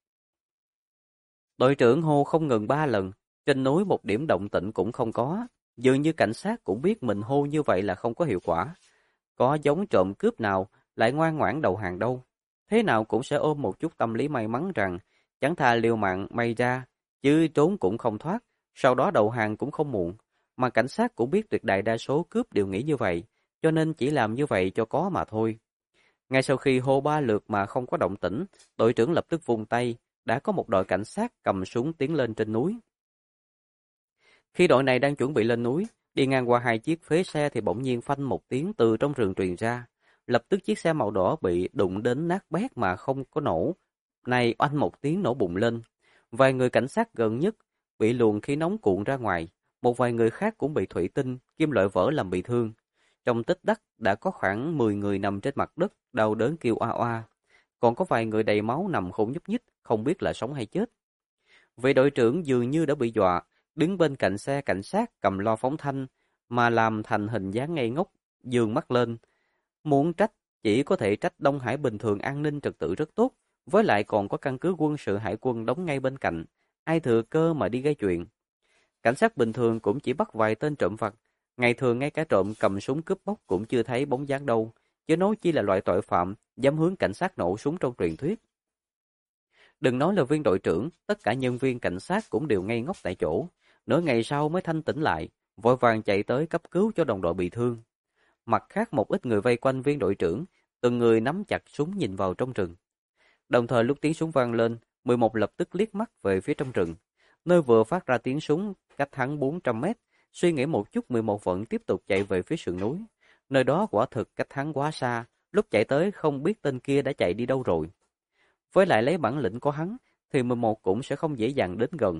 Đội trưởng hô không ngừng 3 lần, trên núi một điểm động tĩnh cũng không có, dường như cảnh sát cũng biết mình hô như vậy là không có hiệu quả. Có giống trộm cướp nào lại ngoan ngoãn đầu hàng đâu. Thế nào cũng sẽ ôm một chút tâm lý may mắn rằng chẳng thà liều mạng may ra, chứ trốn cũng không thoát, sau đó đầu hàng cũng không muộn. Mà cảnh sát cũng biết tuyệt đại đa số cướp đều nghĩ như vậy, cho nên chỉ làm như vậy cho có mà thôi. Ngay sau khi hô 3 lượt mà không có động tĩnh, đội trưởng lập tức vung tay, đã có một đội cảnh sát cầm súng tiến lên trên núi. Khi đội này đang chuẩn bị lên núi, đi ngang qua 2 chiếc phế xe thì bỗng nhiên phanh một tiếng từ trong rừng truyền ra. Lập tức chiếc xe màu đỏ bị đụng đến nát bét mà không có nổ. Này oanh một tiếng nổ bùng lên. Vài người cảnh sát gần nhất bị luồng khí nóng cuộn ra ngoài. Một vài người khác cũng bị thủy tinh, kim loại vỡ làm bị thương. Trong tích tắc đã có khoảng 10 người nằm trên mặt đất, đau đớn kêu oa oa. Còn có vài người đầy máu nằm không nhúc nhích, không biết là sống hay chết. Vị đội trưởng dường như đã bị dọa, đứng bên cạnh xe cảnh sát cầm loa phóng thanh, mà làm thành hình dáng ngây ngốc, dương mắt lên. Muốn trách, chỉ có thể trách Đông Hải bình thường an ninh trật tự rất tốt, với lại còn có căn cứ quân sự hải quân đóng ngay bên cạnh, ai thừa cơ mà đi gây chuyện. Cảnh sát bình thường cũng chỉ bắt vài tên trộm vặt, ngày thường ngay cả trộm cầm súng cướp bóc cũng chưa thấy bóng dáng đâu, chứ nói chi là loại tội phạm dám hướng cảnh sát nổ súng trong truyền thuyết. Đừng nói là viên đội trưởng, tất cả nhân viên cảnh sát cũng đều ngây ngốc tại chỗ, nửa ngày sau mới thanh tỉnh lại, vội vàng chạy tới cấp cứu cho đồng đội bị thương. Mặt khác một ít người vây quanh viên đội trưởng, từng người nắm chặt súng nhìn vào trong rừng. Đồng thời lúc tiếng súng vang lên, 11 lập tức liếc mắt về phía trong rừng. Nơi vừa phát ra tiếng súng, cách hắn 400 mét, suy nghĩ một chút 11 vẫn tiếp tục chạy về phía sườn núi. Nơi đó quả thực cách hắn quá xa, lúc chạy tới không biết tên kia đã chạy đi đâu rồi. Với lại lấy bản lĩnh của hắn, thì 11 cũng sẽ không dễ dàng đến gần.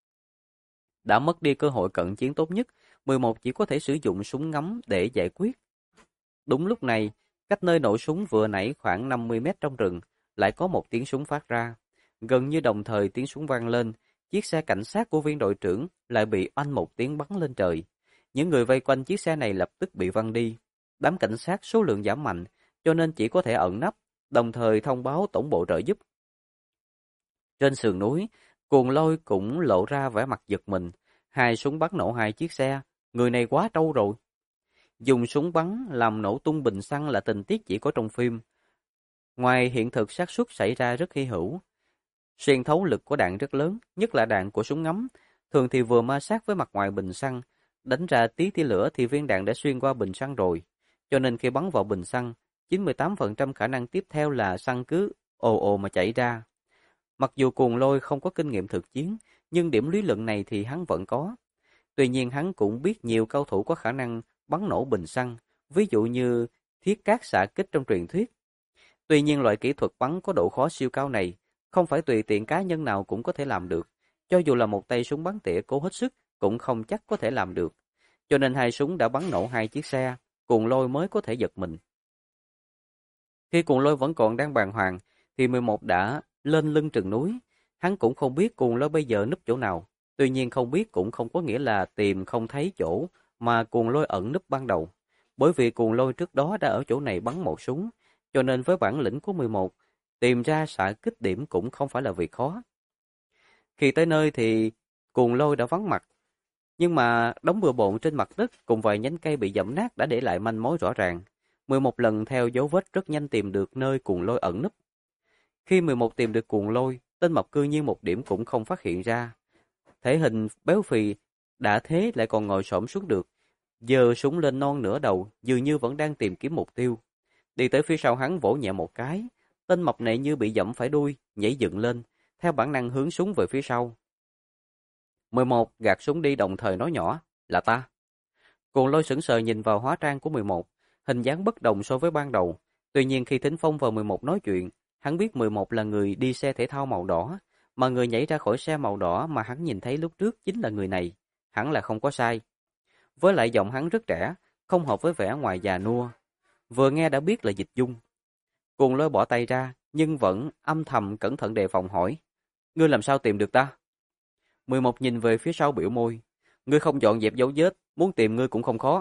Đã mất đi cơ hội cận chiến tốt nhất, 11 chỉ có thể sử dụng súng ngắm để giải quyết. Đúng lúc này, cách nơi nổ súng vừa nãy khoảng 50 mét trong rừng, lại có một tiếng súng phát ra. Gần như đồng thời tiếng súng vang lên, chiếc xe cảnh sát của viên đội trưởng lại bị oanh một tiếng bắn lên trời. Những người vây quanh chiếc xe này lập tức bị văng đi. Đám cảnh sát số lượng giảm mạnh, cho nên chỉ có thể ẩn nấp, đồng thời thông báo tổng bộ trợ giúp. Trên sườn núi, Cuồng Lôi cũng lộ ra vẻ mặt giật mình. 2 súng bắn nổ 2 chiếc xe, người này quá trâu rồi. Dùng súng bắn làm nổ tung bình xăng là tình tiết chỉ có trong phim. Ngoài hiện thực xác suất xảy ra rất hy hữu. Xuyên thấu lực của đạn rất lớn, nhất là đạn của súng ngắm. Thường thì vừa ma sát với mặt ngoài bình xăng, đánh ra tí tia lửa thì viên đạn đã xuyên qua bình xăng rồi. Cho nên khi bắn vào bình xăng, 98% khả năng tiếp theo là xăng cứ ồ ồ mà chảy ra. Mặc dù Cuồng Lôi không có kinh nghiệm thực chiến, nhưng điểm lý luận này thì hắn vẫn có. Tuy nhiên hắn cũng biết nhiều cao thủ có khả năng bắn nổ bình xăng, ví dụ như thiết cát xạ kích trong truyền thuyết. Tuy nhiên loại kỹ thuật bắn có độ khó siêu cao này, không phải tùy tiện cá nhân nào cũng có thể làm được. Cho dù là một tay súng bắn tỉa cố hết sức, cũng không chắc có thể làm được. cho nên hai súng đã bắn nổ hai chiếc xe, Cuồng Lôi mới có thể giật mình. Khi Cuồng Lôi vẫn còn đang bàng hoàng, thì 11 đã lên lưng chừng núi. Hắn cũng không biết Cuồng Lôi bây giờ núp chỗ nào. Tuy nhiên không biết cũng không có nghĩa là tìm không thấy chỗ mà Cuồng Lôi ẩn núp ban đầu. Bởi vì Cuồng Lôi trước đó đã ở chỗ này bắn một súng, cho nên với bản lĩnh của 11, tìm ra xạ kích điểm cũng không phải là việc khó. Khi tới nơi thì Cuồng Lôi đã vắng mặt, nhưng mà đống bừa bộn trên mặt đất cùng vài nhánh cây bị dẫm nát đã để lại manh mối rõ ràng. 11 lần theo dấu vết rất nhanh tìm được nơi Cuồng Lôi ẩn núp. Khi 11 tìm được Cuồng Lôi, tên mập cư nhiên một điểm cũng không phát hiện ra. Thể hình béo phì, đã thế lại còn ngồi xổm xuống được, giơ súng lên non nửa đầu, dường như vẫn đang tìm kiếm mục tiêu. Đi tới phía sau hắn vỗ nhẹ một cái, tên mập này như bị dẫm phải đuôi, nhảy dựng lên, theo bản năng hướng súng về phía sau. 11 gạt súng đi đồng thời nói nhỏ, là ta. Cuồng Lôi sững sờ nhìn vào hóa trang của 11, hình dáng bất đồng so với ban đầu. Tuy nhiên khi Thính Phong và 11 nói chuyện, hắn biết 11 là người đi xe thể thao màu đỏ, mà người nhảy ra khỏi xe màu đỏ mà hắn nhìn thấy lúc trước chính là người này. Hẳn là không có sai. Với lại giọng hắn rất trẻ, không hợp với vẻ ngoài già nua. Vừa nghe đã biết là Dịch Dung. Cuồng Lôi bỏ tay ra, nhưng vẫn âm thầm cẩn thận đề phòng hỏi. Ngươi làm sao tìm được ta? 11 nhìn về phía sau biểu môi. Ngươi không dọn dẹp dấu vết, muốn tìm ngươi cũng không khó.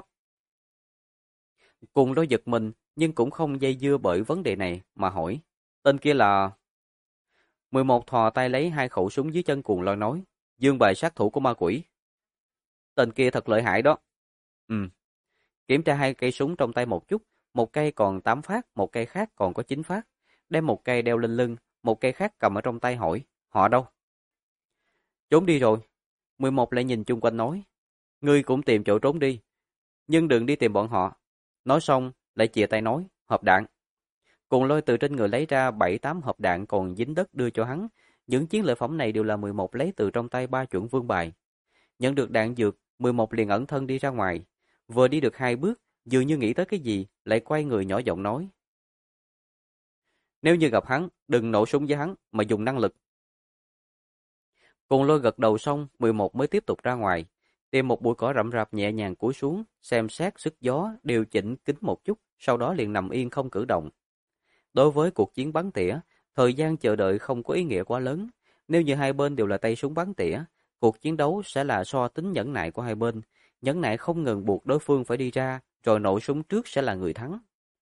Cuồng Lôi giật mình, nhưng cũng không dây dưa bởi vấn đề này, mà hỏi. Tên kia là... 11 thò tay lấy hai khẩu súng dưới chân Cuồng Lôi nói. Dương bài sát thủ của ma quỷ. Tên kia thật lợi hại đó. Kiểm tra hai cây súng trong tay một chút, một cây còn 8 phát, một cây khác còn có 9 phát. Đem một cây đeo lên lưng, một cây khác cầm ở trong tay hỏi. Họ đâu? Trốn đi rồi. 11 lại nhìn chung quanh nói. Ngươi cũng tìm chỗ trốn đi, nhưng đừng đi tìm bọn họ. Nói xong, lại chìa tay nói. Hộp đạn. Cuồng Lôi từ trên người lấy ra 7-8 hộp đạn còn dính đất đưa cho hắn. Những chiến lợi phẩm này đều là 11 lấy từ trong tay ba chuẩn vương bài. Nhận được đạn dược, 11 liền ẩn thân đi ra ngoài. Vừa đi được 2 bước, dường như nghĩ tới cái gì, lại quay người nhỏ giọng nói. Nếu như gặp hắn, đừng nổ súng với hắn, mà dùng năng lực. Cuồng Lôi gật đầu xong, 11 mới tiếp tục ra ngoài. Tìm một bụi cỏ rậm rạp nhẹ nhàng cúi xuống, xem xét sức gió, điều chỉnh kính một chút, sau đó liền nằm yên không cử động. Đối với cuộc chiến bắn tỉa, thời gian chờ đợi không có ý nghĩa quá lớn. Nếu như hai bên đều là tay súng bắn tỉa, cuộc chiến đấu sẽ là so tính nhẫn nại của hai bên. Nhẫn nại không ngừng buộc đối phương phải đi ra, rồi nổ súng trước sẽ là người thắng.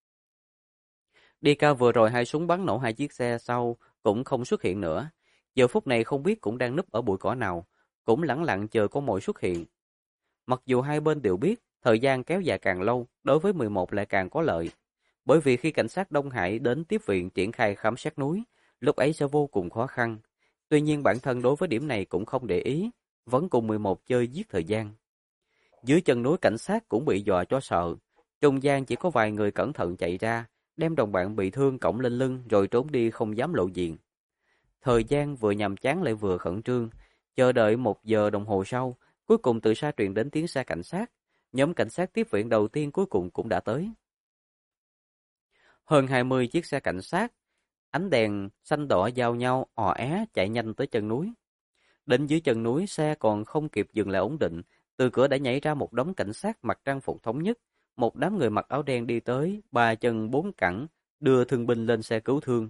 Đi cao vừa rồi hai súng bắn nổ hai chiếc xe sau cũng không xuất hiện nữa. Giờ phút này không biết cũng đang núp ở bụi cỏ nào, cũng lẳng lặng chờ con mồi xuất hiện. Mặc dù hai bên đều biết, thời gian kéo dài càng lâu, đối với 11 lại càng có lợi. Bởi vì khi cảnh sát Đông Hải đến tiếp viện triển khai khám xét núi, lúc ấy sẽ vô cùng khó khăn. Tuy nhiên bản thân đối với điểm này cũng không để ý, vẫn cùng 11 chơi giết thời gian. Dưới chân núi cảnh sát cũng bị dọa cho sợ, trung gian chỉ có vài người cẩn thận chạy ra, đem đồng bạn bị thương cõng lên lưng rồi trốn đi không dám lộ diện. Thời gian vừa nhàm chán lại vừa khẩn trương, chờ đợi 1 giờ đồng hồ sau, cuối cùng từ xa truyền đến tiếng xe cảnh sát. Nhóm cảnh sát tiếp viện đầu tiên cuối cùng cũng đã tới. Hơn 20 chiếc xe cảnh sát, ánh đèn xanh đỏ giao nhau ò é chạy nhanh tới chân núi. Đến dưới chân núi xe còn không kịp dừng lại ổn định, từ cửa đã nhảy ra một đống cảnh sát mặc trang phục thống nhất, một đám người mặc áo đen đi tới, 3 chân 4 cẳng, đưa thương binh lên xe cứu thương.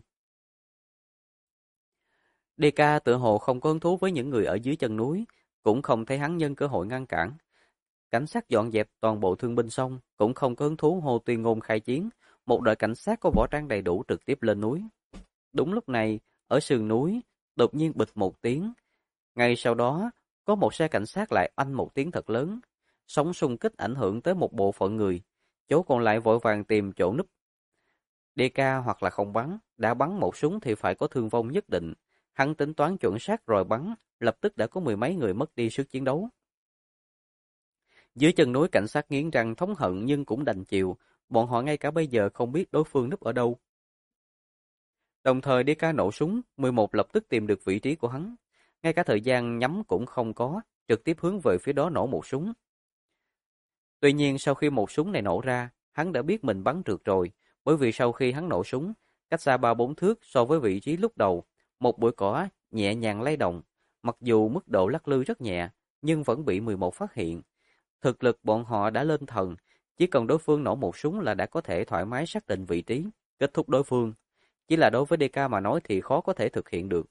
DK tự hồ không có hứng thú với những người ở dưới chân núi, cũng không thấy hắn nhân cơ hội ngăn cản. Cảnh sát dọn dẹp toàn bộ thương binh xong, cũng không có hứng thú hô tuyên ngôn khai chiến, một đội cảnh sát có võ trang đầy đủ trực tiếp lên núi. Đúng lúc này, ở sườn núi, đột nhiên bịch một tiếng. Ngay sau đó, có một xe cảnh sát lại oanh một tiếng thật lớn. Sóng xung kích ảnh hưởng tới một bộ phận người. Chỗ còn lại vội vàng tìm chỗ núp. DK hoặc là không bắn, đã bắn một súng thì phải có thương vong nhất định. Hắn tính toán chuẩn xác rồi bắn, lập tức đã có 10 mấy người mất đi sức chiến đấu. Dưới chân núi cảnh sát nghiến răng thống hận nhưng cũng đành chịu, bọn họ ngay cả bây giờ không biết đối phương núp ở đâu. Đồng thời DK nổ súng, 11 lập tức tìm được vị trí của hắn. Ngay cả thời gian nhắm cũng không có, trực tiếp hướng về phía đó nổ một súng. Tuy nhiên sau khi một súng này nổ ra, hắn đã biết mình bắn trượt rồi, bởi vì sau khi hắn nổ súng, cách xa 3-4 thước so với vị trí lúc đầu, một bụi cỏ nhẹ nhàng lay động, mặc dù mức độ lắc lư rất nhẹ, nhưng vẫn bị 11 phát hiện. Thực lực bọn họ đã lên thần, chỉ cần đối phương nổ một súng là đã có thể thoải mái xác định vị trí, kết thúc đối phương. Chỉ là đối với DK mà nói thì khó có thể thực hiện được.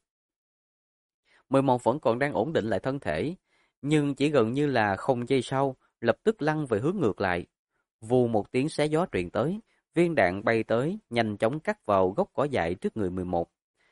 11 vẫn còn đang ổn định lại thân thể, nhưng chỉ gần như là không giây sau, lập tức lăn về hướng ngược lại. Vù một tiếng xé gió truyền tới, viên đạn bay tới, nhanh chóng cắt vào gốc cỏ dại trước người 11.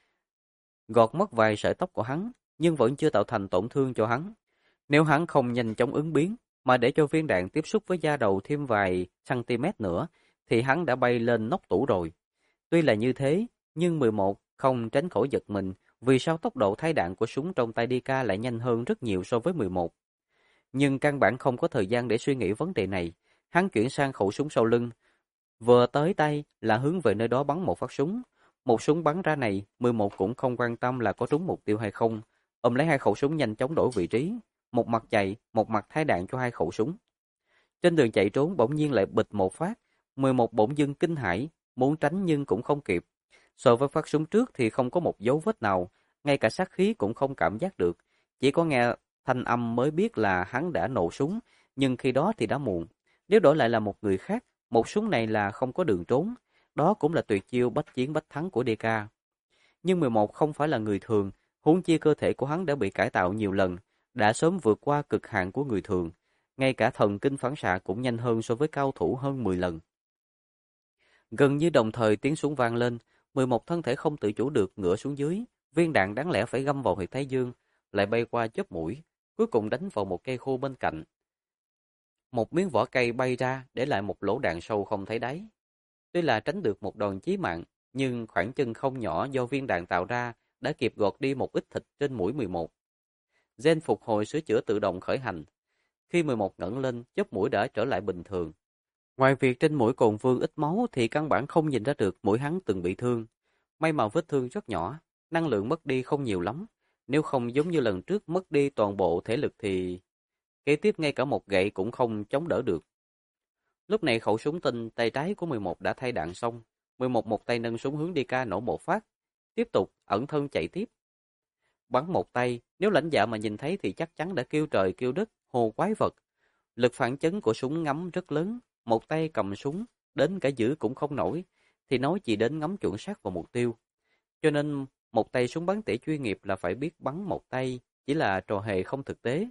Gọt mất vài sợi tóc của hắn, nhưng vẫn chưa tạo thành tổn thương cho hắn. Nếu hắn không nhanh chóng ứng biến, mà để cho viên đạn tiếp xúc với da đầu thêm vài cm nữa, thì hắn đã bay lên nóc tủ rồi. Tuy là như thế, nhưng 11 không tránh khỏi giật mình, vì sao tốc độ thay đạn của súng trong tay DK lại nhanh hơn rất nhiều so với 11. Nhưng căn bản không có thời gian để suy nghĩ vấn đề này, hắn chuyển sang khẩu súng sau lưng. Vừa tới tay là hướng về nơi đó bắn một phát súng. Một súng bắn ra này, 11 cũng không quan tâm là có trúng mục tiêu hay không. Ôm lấy hai khẩu súng nhanh chóng đổi vị trí, một mặt chạy, một mặt thay đạn cho hai khẩu súng. Trên đường chạy trốn bỗng nhiên lại bịch một phát, 11 bỗng dưng kinh hãi, muốn tránh nhưng cũng không kịp. So với phát súng trước thì không có một dấu vết nào, ngay cả sát khí cũng không cảm giác được, chỉ có nghe thanh âm mới biết là hắn đã nổ súng, nhưng khi đó thì đã muộn. Nếu đổi lại là một người khác, một súng này là không có đường trốn, đó cũng là tuyệt chiêu bách chiến bách thắng của DK. Nhưng 11 không phải là người thường, huống chi cơ thể của hắn đã bị cải tạo nhiều lần, đã sớm vượt qua cực hạn của người thường, ngay cả thần kinh phản xạ cũng nhanh hơn so với cao thủ hơn 10 lần. Gần như đồng thời tiếng súng vang lên, 11 thân thể không tự chủ được ngửa xuống dưới, viên đạn đáng lẽ phải găm vào huyệt thái dương, lại bay qua chóp mũi, cuối cùng đánh vào một cây khô bên cạnh. Một miếng vỏ cây bay ra, để lại một lỗ đạn sâu không thấy đáy. Tuy là tránh được một đòn chí mạng, nhưng khoảng chân không nhỏ do viên đạn tạo ra đã kịp gọt đi một ít thịt trên mũi 11. Gen phục hồi sửa chữa tự động khởi hành. Khi 11 ngẩng lên, chóp mũi đã trở lại bình thường. Ngoài việc trên mũi còn vương ít máu thì căn bản không nhìn ra được mũi hắn từng bị thương. May mà vết thương rất nhỏ, năng lượng mất đi không nhiều lắm. Nếu không giống như lần trước mất đi toàn bộ thể lực thì kế tiếp ngay cả một gậy cũng không chống đỡ được. Lúc này khẩu súng tinh tay trái của 11 đã thay đạn xong. 11 một tay nâng súng hướng DK nổ một phát. Tiếp tục ẩn thân chạy tiếp. Bắn một tay, nếu lãnh dạ mà nhìn thấy thì chắc chắn đã kêu trời kêu đất, hồ quái vật. Lực phản chấn của súng ngắm rất lớn. Một tay cầm súng, đến cả giữ cũng không nổi, thì nói chỉ đến ngắm chuẩn xác vào mục tiêu. Cho nên, một tay súng bắn tỉa chuyên nghiệp là phải biết bắn một tay, chỉ là trò hề không thực tế.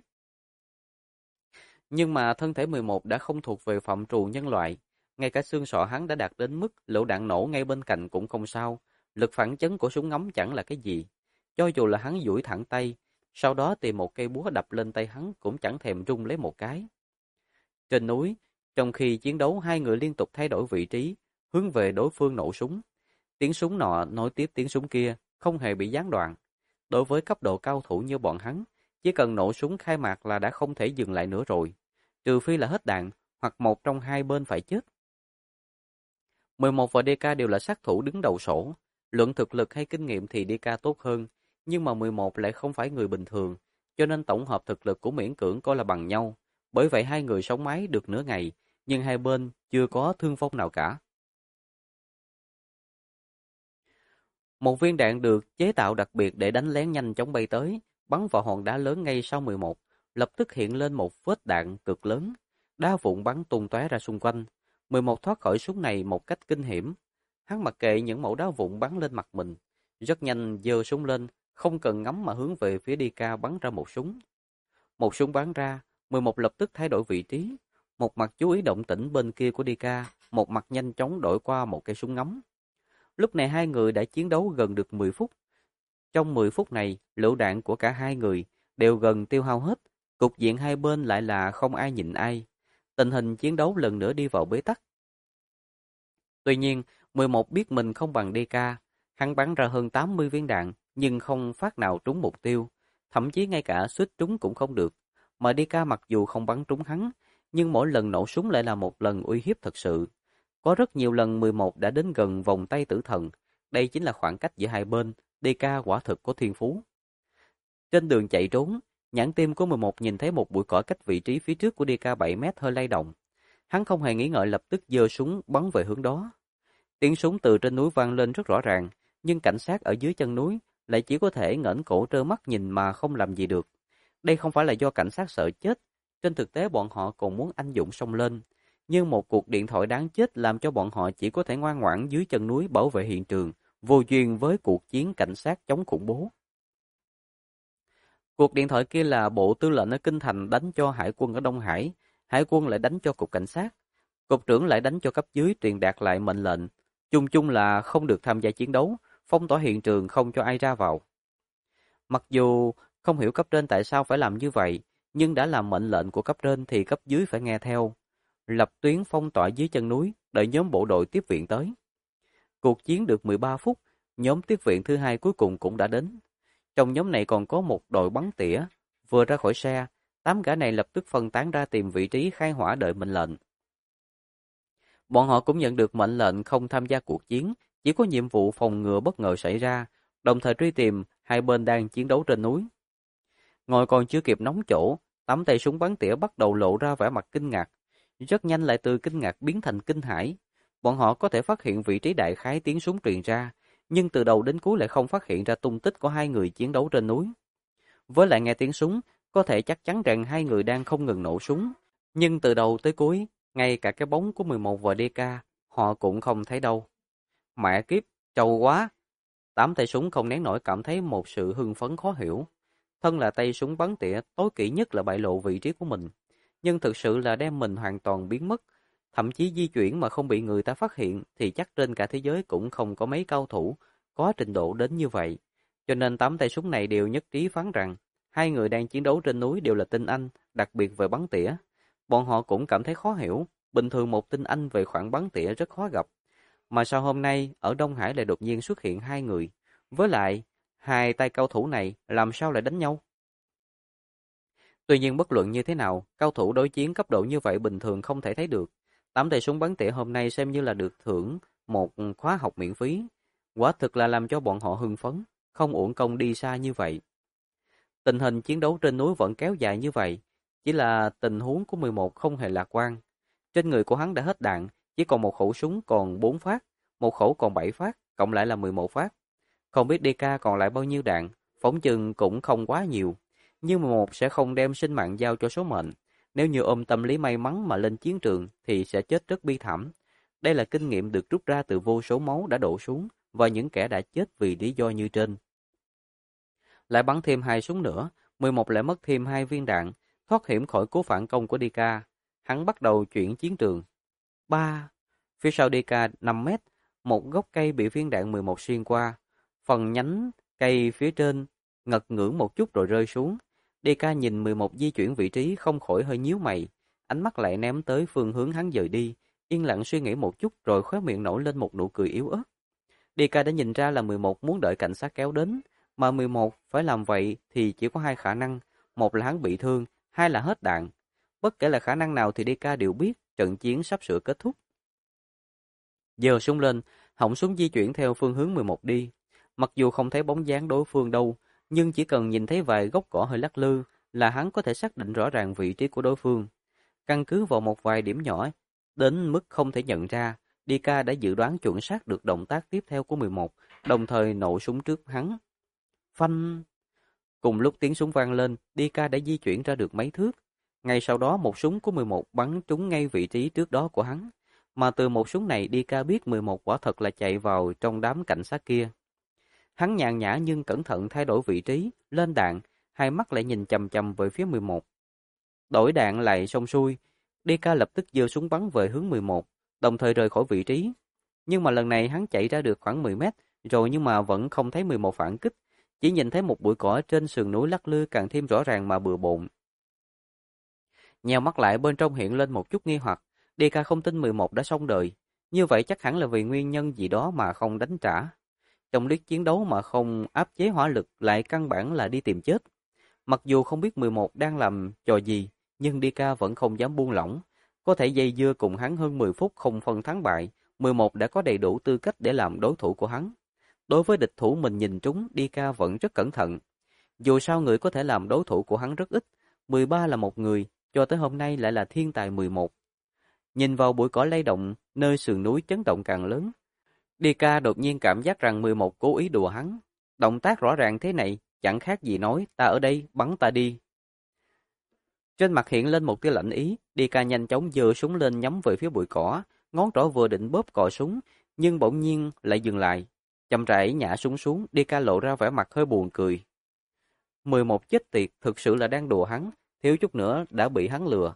Nhưng mà thân thể 11 đã không thuộc về phạm trù nhân loại, ngay cả xương sọ hắn đã đạt đến mức lỗ đạn nổ ngay bên cạnh cũng không sao, lực phản chấn của súng ngắm chẳng là cái gì. Cho dù là hắn duỗi thẳng tay, sau đó tìm một cây búa đập lên tay hắn cũng chẳng thèm rung lấy một cái. Trên núi, trong khi chiến đấu hai người liên tục thay đổi vị trí, hướng về đối phương nổ súng. Tiếng súng nọ nối tiếp tiếng súng kia, không hề bị gián đoạn. Đối với cấp độ cao thủ như bọn hắn, chỉ cần nổ súng khai mạc là đã không thể dừng lại nữa rồi. Trừ phi là hết đạn, hoặc một trong hai bên phải chết. 11 và DK đều là sát thủ đứng đầu sổ. Luận thực lực hay kinh nghiệm thì DK tốt hơn, nhưng mà 11 lại không phải người bình thường, cho nên tổng hợp thực lực của miễn cưỡng coi là bằng nhau. Bởi vậy hai người sống mái được nửa ngày, nhưng hai bên chưa có thương vong nào cả. Một viên đạn được chế tạo đặc biệt để đánh lén nhanh chóng bay tới, bắn vào hòn đá lớn ngay sau 11, lập tức hiện lên một vết đạn cực lớn, đá vụn bắn tung tóe ra xung quanh. 11 thoát khỏi súng này một cách kinh hiểm. Hắn mặc kệ những mẩu đá vụn bắn lên mặt mình, rất nhanh giơ súng lên, không cần ngắm mà hướng về phía DK bắn ra một súng. Một súng bắn ra, 11 lập tức thay đổi vị trí, một mặt chú ý động tĩnh bên kia của DK, một mặt nhanh chóng đổi qua một cây súng ngắm. Lúc này hai người đã chiến đấu gần được 10 phút. Trong 10 phút này, lựu đạn của cả hai người đều gần tiêu hao hết, cục diện hai bên lại là không ai nhịn ai. Tình hình chiến đấu lần nữa đi vào bế tắc. Tuy nhiên, 11 biết mình không bằng DK, hắn bắn ra hơn 80 viên đạn, nhưng không phát nào trúng mục tiêu, thậm chí ngay cả suýt trúng cũng không được. Mà DK mặc dù không bắn trúng hắn, nhưng mỗi lần nổ súng lại là một lần uy hiếp thật sự. Có rất nhiều lần 11 đã đến gần vòng tay tử thần, đây chính là khoảng cách giữa hai bên, DK quả thực có thiên phú. Trên đường chạy trốn, nhãn tim của 11 nhìn thấy một bụi cỏ cách vị trí phía trước của DK 7 mét hơi lay động. Hắn không hề nghĩ ngợi lập tức giơ súng bắn về hướng đó. Tiếng súng từ trên núi vang lên rất rõ ràng, nhưng cảnh sát ở dưới chân núi lại chỉ có thể ngẩng cổ trơ mắt nhìn mà không làm gì được. Đây không phải là do cảnh sát sợ chết, Trên thực tế bọn họ còn muốn anh dũng xông lên. Nhưng một cuộc điện thoại đáng chết làm cho bọn họ chỉ có thể ngoan ngoãn dưới chân núi bảo vệ hiện trường, vô duyên với cuộc chiến cảnh sát chống khủng bố. Cuộc điện thoại kia là Bộ Tư lệnh ở Kinh Thành đánh cho Hải quân ở Đông Hải, Hải quân lại đánh cho Cục Cảnh sát, Cục trưởng lại đánh cho cấp dưới truyền đạt lại mệnh lệnh. Chung chung là không được tham gia chiến đấu, phong tỏa hiện trường không cho ai ra vào. Mặc dù không hiểu cấp trên tại sao phải làm như vậy, nhưng đã làm mệnh lệnh của cấp trên thì cấp dưới phải nghe theo. Lập tuyến phong tỏa dưới chân núi, đợi nhóm bộ đội tiếp viện tới. Cuộc chiến được 13 phút, nhóm tiếp viện thứ hai cuối cùng cũng đã đến. Trong nhóm này còn có một đội bắn tỉa. Vừa ra khỏi xe, 8 gã này lập tức phân tán ra tìm vị trí khai hỏa đợi mệnh lệnh. Bọn họ cũng nhận được mệnh lệnh không tham gia cuộc chiến, chỉ có nhiệm vụ phòng ngừa bất ngờ xảy ra, đồng thời truy tìm hai bên đang chiến đấu trên núi. Ngồi còn chưa kịp nóng chỗ, 8 tay súng bắn tỉa bắt đầu lộ ra vẻ mặt kinh ngạc. Rất nhanh lại từ kinh ngạc biến thành kinh hãi. Bọn họ có thể phát hiện vị trí đại khái tiếng súng truyền ra, nhưng từ đầu đến cuối lại không phát hiện ra tung tích của hai người chiến đấu trên núi. Với lại nghe tiếng súng, có thể chắc chắn rằng hai người đang không ngừng nổ súng. Nhưng từ đầu tới cuối, ngay cả cái bóng của 11 và DK, họ cũng không thấy đâu. Mẹ kiếp, trâu quá! 8 tay súng không nén nổi cảm thấy một sự hưng phấn khó hiểu. Thân là tay súng bắn tỉa, tối kỵ nhất là bại lộ vị trí của mình. Nhưng thực sự là đem mình hoàn toàn biến mất. Thậm chí di chuyển mà không bị người ta phát hiện thì chắc trên cả thế giới cũng không có mấy cao thủ có trình độ đến như vậy. Cho nên 8 tay súng này đều nhất trí phán rằng hai người đang chiến đấu trên núi đều là tinh Anh, đặc biệt về bắn tỉa. Bọn họ cũng cảm thấy khó hiểu, bình thường một tinh Anh về khoản bắn tỉa rất khó gặp. Mà sao hôm nay ở Đông Hải lại đột nhiên xuất hiện hai người? Với lại, hai tay cao thủ này làm sao lại đánh nhau? Tuy nhiên bất luận như thế nào, cao thủ đối chiến cấp độ như vậy bình thường không thể thấy được. 8 tay súng bắn tỉa hôm nay xem như là được thưởng một khóa học miễn phí. Quả thực là làm cho bọn họ hưng phấn, không uổng công đi xa như vậy. Tình hình chiến đấu trên núi vẫn kéo dài như vậy, chỉ là tình huống của 11 không hề lạc quan. Trên người của hắn đã hết đạn, chỉ còn một khẩu súng còn 4 phát, một khẩu còn 7 phát, cộng lại là 11 phát. Không biết DK còn lại bao nhiêu đạn, phỏng chừng cũng không quá nhiều. Nhưng 11 sẽ không đem sinh mạng giao cho số mệnh. Nếu như ôm tâm lý may mắn mà lên chiến trường thì sẽ chết rất bi thảm. Đây là kinh nghiệm được rút ra từ vô số máu đã đổ xuống và những kẻ đã chết vì lý do như trên. Lại bắn thêm 2 súng nữa, 11 lại mất thêm 2 viên đạn, thoát hiểm khỏi cú phản công của DK. Hắn bắt đầu chuyển chiến trường. 3. Phía sau DK 5 mét, một gốc cây bị viên đạn 11 xuyên qua. Phần nhánh cây phía trên ngật ngưỡng một chút rồi rơi xuống. DK nhìn 11 di chuyển vị trí không khỏi hơi nhíu mày, ánh mắt lại ném tới phương hướng hắn dời đi, yên lặng suy nghĩ một chút rồi khóe miệng nổi lên một nụ cười yếu ớt. DK đã nhìn ra là 11 muốn đợi cảnh sát kéo đến, mà 11 phải làm vậy thì chỉ có hai khả năng, một là hắn bị thương, hai là hết đạn. Bất kể là khả năng nào thì DK đều biết trận chiến sắp sửa kết thúc. Giơ súng lên, họng súng di chuyển theo phương hướng 11 đi. Mặc dù không thấy bóng dáng đối phương đâu, nhưng chỉ cần nhìn thấy vài gốc cỏ hơi lắc lư là hắn có thể xác định rõ ràng vị trí của đối phương. Căn cứ vào một vài điểm nhỏ, đến mức không thể nhận ra, DK đã dự đoán chuẩn xác được động tác tiếp theo của 11, đồng thời nổ súng trước hắn. Phanh! Cùng lúc tiếng súng vang lên, DK đã di chuyển ra được mấy thước. Ngay sau đó một súng của 11 bắn trúng ngay vị trí trước đó của hắn. Mà từ một súng này DK biết 11 quả thật là chạy vào trong đám cảnh sát kia. Hắn nhàn nhã nhưng cẩn thận thay đổi vị trí, lên đạn, hai mắt lại nhìn chằm chằm về phía 11. Đổi đạn lại xong xuôi, DK lập tức giơ súng bắn về hướng 11, đồng thời rời khỏi vị trí. Nhưng mà lần này hắn chạy ra được khoảng 10 mét, rồi nhưng mà vẫn không thấy 11 phản kích, chỉ nhìn thấy một bụi cỏ trên sườn núi lắc lư càng thêm rõ ràng mà bừa bộn. Nheo mắt lại bên trong hiện lên một chút nghi hoặc, DK không tin 11 đã xong đời, như vậy chắc hẳn là vì nguyên nhân gì đó mà không đánh trả. Trong lúc chiến đấu mà không áp chế hỏa lực lại căn bản là đi tìm chết. Mặc dù không biết 11 đang làm trò gì, nhưng DK vẫn không dám buông lỏng. Có thể dây dưa cùng hắn hơn 10 phút không phân thắng bại, 11 đã có đầy đủ tư cách để làm đối thủ của hắn. Đối với địch thủ mình nhìn trúng, DK vẫn rất cẩn thận. Dù sao người có thể làm đối thủ của hắn rất ít, 13 là một người, cho tới hôm nay lại là thiên tài 11. Nhìn vào bụi cỏ lay động, nơi sườn núi chấn động càng lớn. DK đột nhiên cảm giác rằng 11 cố ý đùa hắn. Động tác rõ ràng thế này, chẳng khác gì nói, ta ở đây, bắn ta đi. Trên mặt hiện lên một tia lạnh ý, Đi-ca nhanh chóng giơ súng lên nhắm về phía bụi cỏ, ngón trỏ vừa định bóp cò súng, nhưng bỗng nhiên lại dừng lại. Chậm rãi nhả súng xuống, Đi-ca lộ ra vẻ mặt hơi buồn cười. 11 chết tiệt thực sự là đang đùa hắn, thiếu chút nữa đã bị hắn lừa.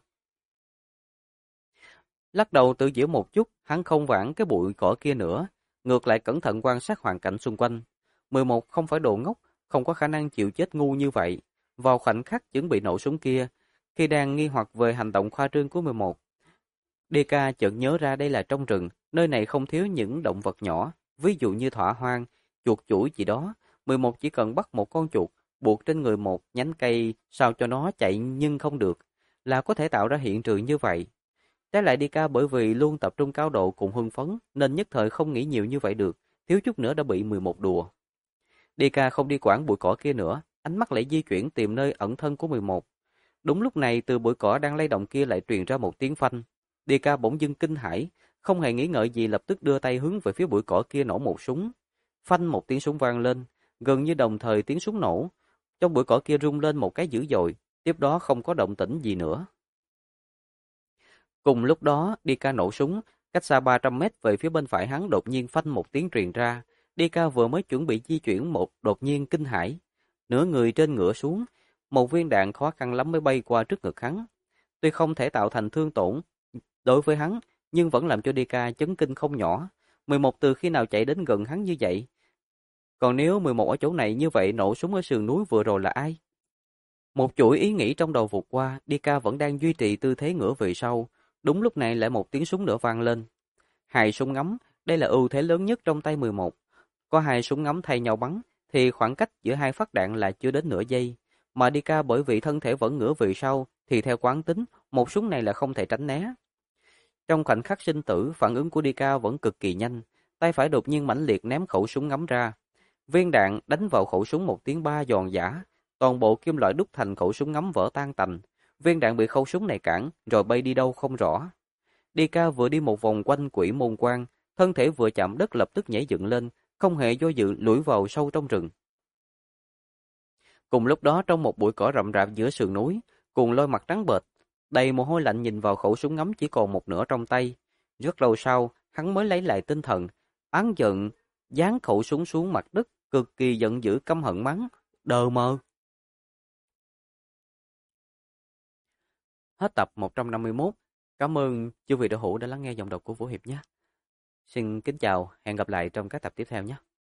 Lắc đầu tự giễu một chút, hắn không vãn cái bụi cỏ kia nữa, ngược lại cẩn thận quan sát hoàn cảnh xung quanh. 11 không phải đồ ngốc, không có khả năng chịu chết ngu như vậy. Vào khoảnh khắc chuẩn bị nổ súng kia, khi đang nghi hoặc về hành động khoa trương của 11, DK chợt nhớ ra đây là trong rừng, nơi này không thiếu những động vật nhỏ, ví dụ như thỏ hoang, chuột chủi gì đó. 11 chỉ cần bắt một con chuột, buộc trên người một nhánh cây sao cho nó chạy nhưng không được, là có thể tạo ra hiện trường như vậy. Trái lại DK bởi vì luôn tập trung cao độ cùng hưng phấn nên nhất thời không nghĩ nhiều như vậy được, thiếu chút nữa đã bị 11 đùa. DK không đi quản bụi cỏ kia nữa, ánh mắt lại di chuyển tìm nơi ẩn thân của 11. Đúng lúc này từ bụi cỏ đang lay động kia lại truyền ra một tiếng phanh. DK bỗng dưng kinh hãi, không hề nghĩ ngợi gì lập tức đưa tay hướng về phía bụi cỏ kia nổ một súng. Phanh một tiếng súng vang lên, gần như đồng thời tiếng súng nổ. Trong bụi cỏ kia rung lên một cái dữ dội, tiếp đó không có động tĩnh gì nữa. Cùng lúc đó, DK nổ súng, cách xa 300 mét về phía bên phải hắn đột nhiên phanh một tiếng truyền ra. DK vừa mới chuẩn bị di chuyển một đột nhiên kinh hãi. Nửa người trên ngựa xuống, một viên đạn khó khăn lắm mới bay qua trước ngực hắn. Tuy không thể tạo thành thương tổn đối với hắn, nhưng vẫn làm cho DK chấn kinh không nhỏ. 11 từ khi nào chạy đến gần hắn như vậy? Còn nếu 11 ở chỗ này như vậy nổ súng ở sườn núi vừa rồi là ai? Một chuỗi ý nghĩ trong đầu vụt qua, DK vẫn đang duy trì tư thế ngửa về sau. Đúng lúc này lại một tiếng súng nữa vang lên. Hai súng ngắm, đây là ưu thế lớn nhất trong tay 11. Có hai súng ngắm thay nhau bắn, thì khoảng cách giữa hai phát đạn là chưa đến nửa giây. Mà DK bởi vì thân thể vẫn ngửa về sau, thì theo quán tính, một súng này là không thể tránh né. Trong khoảnh khắc sinh tử, phản ứng của DK vẫn cực kỳ nhanh. Tay phải đột nhiên mãnh liệt ném khẩu súng ngắm ra. Viên đạn đánh vào khẩu súng một tiếng ba giòn giã. Toàn bộ kim loại đúc thành khẩu súng ngắm vỡ tan tành. Viên đạn bị khẩu súng này cản, rồi bay đi đâu không rõ. DK vừa đi một vòng quanh quỷ môn quan, thân thể vừa chạm đất lập tức nhảy dựng lên, không hề do dự lủi vào sâu trong rừng. Cùng lúc đó trong một bụi cỏ rậm rạp giữa sườn núi, Cuồng Lôi mặt trắng bệch, đầy mồ hôi lạnh nhìn vào khẩu súng ngắm chỉ còn một nửa trong tay. Rất lâu sau, hắn mới lấy lại tinh thần, oán giận, giáng khẩu súng xuống mặt đất, cực kỳ giận dữ căm hận mắng, đờ mờ. Hết tập 151. Cảm ơn chư vị đạo hữu đã lắng nghe giọng đọc của Vũ Hiệp nhé. Xin kính chào, hẹn gặp lại trong các tập tiếp theo nhé.